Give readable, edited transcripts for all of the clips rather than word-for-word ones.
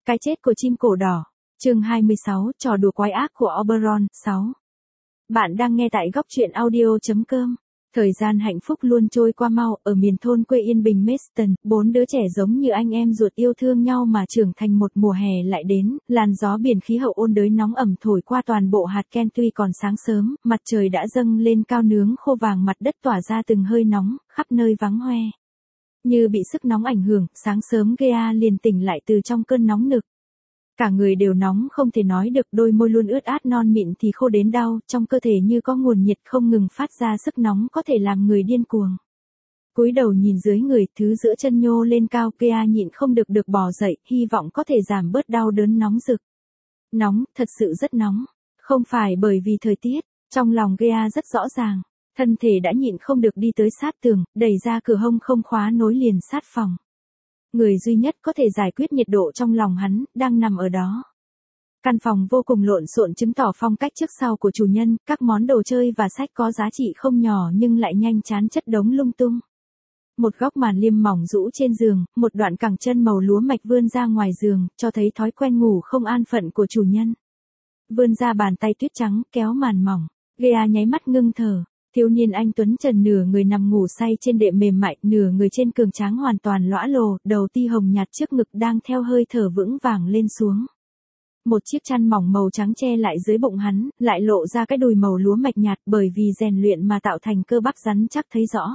Cái chết của chim cổ đỏ. Chương 26, trò đùa quái ác của Oberon. 6. Bạn đang nghe tại góc truyện audio.com. Thời gian hạnh phúc luôn trôi qua mau, ở miền thôn quê yên bình Meston, 4 đứa trẻ giống như anh em ruột yêu thương nhau mà trưởng thành. Một mùa hè lại đến, làn gió biển khí hậu ôn đới nóng ẩm thổi qua toàn bộ hạt Kent. Tuy còn sáng sớm, mặt trời đã dâng lên cao nướng khô vàng, mặt đất tỏa ra từng hơi nóng, khắp nơi vắng hoe. Như bị sức nóng ảnh hưởng, sáng sớm Gea liền tỉnh lại từ trong cơn nóng nực. Cả người đều nóng không thể nói được, đôi môi luôn ướt át, non mịn thì khô đến đau, trong cơ thể như có nguồn nhiệt không ngừng phát ra sức nóng có thể làm người điên cuồng. Cúi đầu nhìn dưới người, thứ giữa chân nhô lên cao, Gea nhịn không được bò dậy, hy vọng có thể giảm bớt đau đớn nóng rực. Nóng, thật sự rất nóng. Không phải bởi vì thời tiết, trong lòng Gea rất rõ ràng. Thân thể đã nhịn không được đi tới sát tường, đẩy ra cửa hông không khóa nối liền sát phòng. Người duy nhất có thể giải quyết nhiệt độ trong lòng hắn, đang nằm ở đó. Căn phòng vô cùng lộn xộn chứng tỏ phong cách trước sau của chủ nhân, các món đồ chơi và sách có giá trị không nhỏ nhưng lại nhanh chán chất đống lung tung. Một góc màn liêm mỏng rũ trên giường, một đoạn cẳng chân màu lúa mạch vươn ra ngoài giường, cho thấy thói quen ngủ không an phận của chủ nhân. Vươn ra bàn tay tuyết trắng, kéo màn mỏng. Gea nháy mắt ngưng thở. Thiếu niên anh tuấn trần nửa người nằm ngủ say trên đệm mềm mại, nửa người trên cường tráng hoàn toàn lõa lồ, đầu ti hồng nhạt trước ngực đang theo hơi thở vững vàng lên xuống. Một chiếc chăn mỏng màu trắng che lại dưới bụng hắn, lại lộ ra cái đùi màu lúa mạch nhạt, bởi vì rèn luyện mà tạo thành cơ bắp rắn chắc thấy rõ.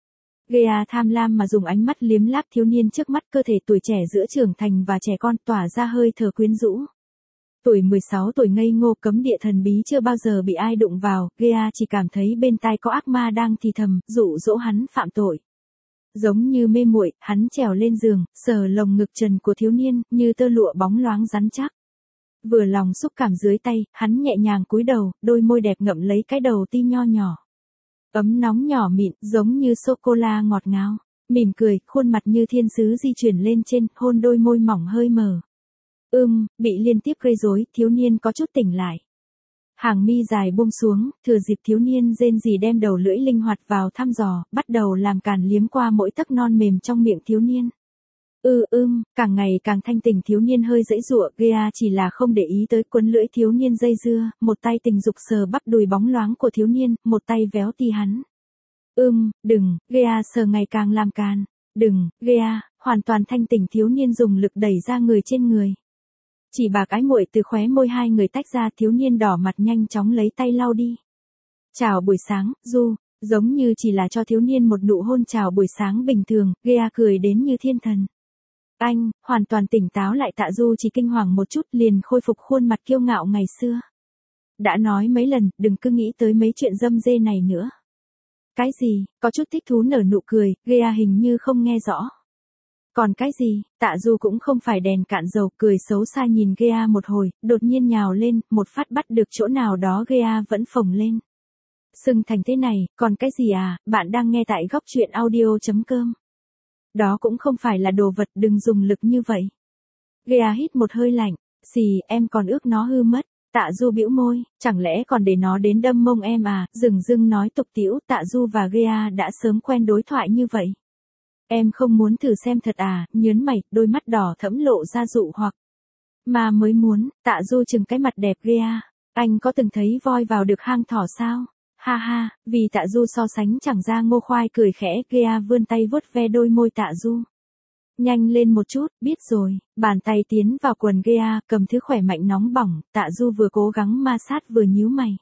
Gea tham lam mà dùng ánh mắt liếm láp thiếu niên trước mắt, cơ thể tuổi trẻ giữa trưởng thành và trẻ con tỏa ra hơi thở quyến rũ. Tuổi 16 tuổi ngây ngô cấm địa thần bí chưa bao giờ bị ai đụng vào, Gea chỉ cảm thấy bên tai có ác ma đang thì thầm, dụ dỗ hắn phạm tội. Giống như mê muội, hắn trèo lên giường, sờ lồng ngực trần của thiếu niên, như tơ lụa bóng loáng rắn chắc. Vừa lòng xúc cảm dưới tay, hắn nhẹ nhàng cúi đầu, đôi môi đẹp ngậm lấy cái đầu ti nho nhỏ. Ấm nóng nhỏ mịn, giống như sô-cô-la ngọt ngào. Mỉm cười, khuôn mặt như thiên sứ di chuyển lên trên, hôn đôi môi mỏng hơi mờ. Bị liên tiếp gây rối, thiếu niên có chút tỉnh lại. Hàng mi dài buông xuống, thừa dịp thiếu niên rên rỉ đem đầu lưỡi linh hoạt vào thăm dò, bắt đầu làm càn liếm qua mỗi tấc non mềm trong miệng thiếu niên. Càng ngày càng thanh tỉnh, thiếu niên hơi giãy giụa, Gea chỉ là không để ý tới, quấn lưỡi thiếu niên dây dưa, một tay tình dục sờ bắp đùi bóng loáng của thiếu niên, một tay véo ti hắn. Đừng, Gea sờ ngày càng làm càn. Đừng, Gea, hoàn toàn thanh tỉnh thiếu niên dùng lực đẩy ra người trên người. Chỉ bà cái muội từ khóe môi hai người tách ra, thiếu niên đỏ mặt nhanh chóng lấy tay lau đi. Chào buổi sáng, Du, giống như chỉ là cho thiếu niên một nụ hôn chào buổi sáng bình thường, Gea cười đến như thiên thần. Anh, hoàn toàn tỉnh táo lại, Tạ Du chỉ kinh hoàng một chút liền khôi phục khuôn mặt kiêu ngạo ngày xưa. Đã nói mấy lần, đừng cứ nghĩ tới mấy chuyện dâm dê này nữa. Cái gì, có chút thích thú nở nụ cười, Gea hình như không nghe rõ. Còn cái gì, Tạ Du cũng không phải đèn cạn dầu, cười xấu xa nhìn Gea một hồi, đột nhiên nhào lên, một phát bắt được chỗ nào đó Gea vẫn phồng lên. Sưng thành thế này, còn cái gì à, bạn đang nghe tại góc truyện audio.com. Đó cũng không phải là đồ vật, đừng dùng lực như vậy. Gea hít một hơi lạnh, xì, em còn ước nó hư mất. Tạ Du bĩu môi, chẳng lẽ còn để nó đến đâm mông em à, dừng nói tục tĩu, Tạ Du và Gea đã sớm quen đối thoại như vậy. Em không muốn thử xem thật à, nhớn mày, đôi mắt đỏ thẫm lộ ra dụ hoặc. Mà mới muốn, Tạ Du chừng cái mặt đẹp Gea. Anh có từng thấy voi vào được hang thỏ sao? Ha ha, vì Tạ Du so sánh chẳng ra ngô khoai cười khẽ, Gea vươn tay vuốt ve đôi môi Tạ Du. Nhanh lên một chút, biết rồi, bàn tay tiến vào quần Gea, cầm thứ khỏe mạnh nóng bỏng, Tạ Du vừa cố gắng ma sát vừa nhíu mày.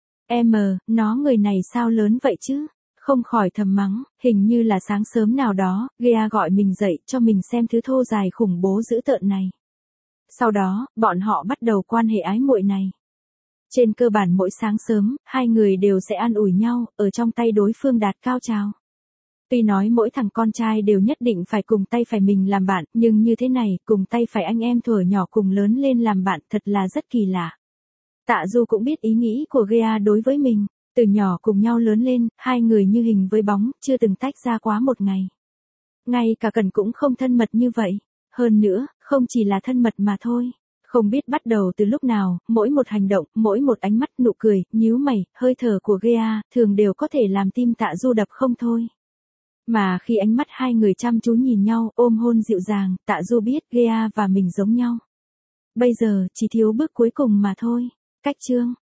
Nó người này sao lớn vậy chứ? Không khỏi thầm mắng, hình như là sáng sớm nào đó, Gea gọi mình dậy cho mình xem thứ thô dài khủng bố dữ tợn này. Sau đó, bọn họ bắt đầu quan hệ ái muội này. Trên cơ bản mỗi sáng sớm, hai người đều sẽ an ủi nhau, ở trong tay đối phương đạt cao trào. Tuy nói mỗi thằng con trai đều nhất định phải cùng tay phải mình làm bạn, nhưng như thế này, cùng tay phải anh em thuở nhỏ cùng lớn lên làm bạn thật là rất kỳ lạ. Tạ Du cũng biết ý nghĩ của Gea đối với mình. Từ nhỏ cùng nhau lớn lên, hai người như hình với bóng, chưa từng tách ra quá một ngày. Ngay cả cần cũng không thân mật như vậy. Hơn nữa, không chỉ là thân mật mà thôi. Không biết bắt đầu từ lúc nào, mỗi một hành động, mỗi một ánh mắt, nụ cười, nhíu mày, hơi thở của Gea, thường đều có thể làm tim Tạ Du đập không thôi. Mà khi ánh mắt hai người chăm chú nhìn nhau, ôm hôn dịu dàng, Tạ Du biết Gea và mình giống nhau. Bây giờ chỉ thiếu bước cuối cùng mà thôi. Cách chương